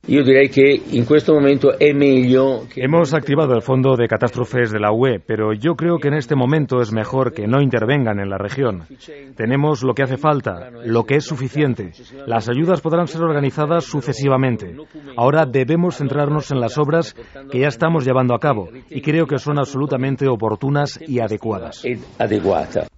Hemos activado el Fondo de Catástrofes de la UE, pero yo creo que en este momento es mejor que no intervengan en la región. Tenemos lo que hace falta, lo que es suficiente. Las ayudas podrán ser organizadas sucesivamente. Ahora debemos centrarnos en las obras que ya estamos llevando a cabo y creo que son absolutamente oportunas y adecuadas.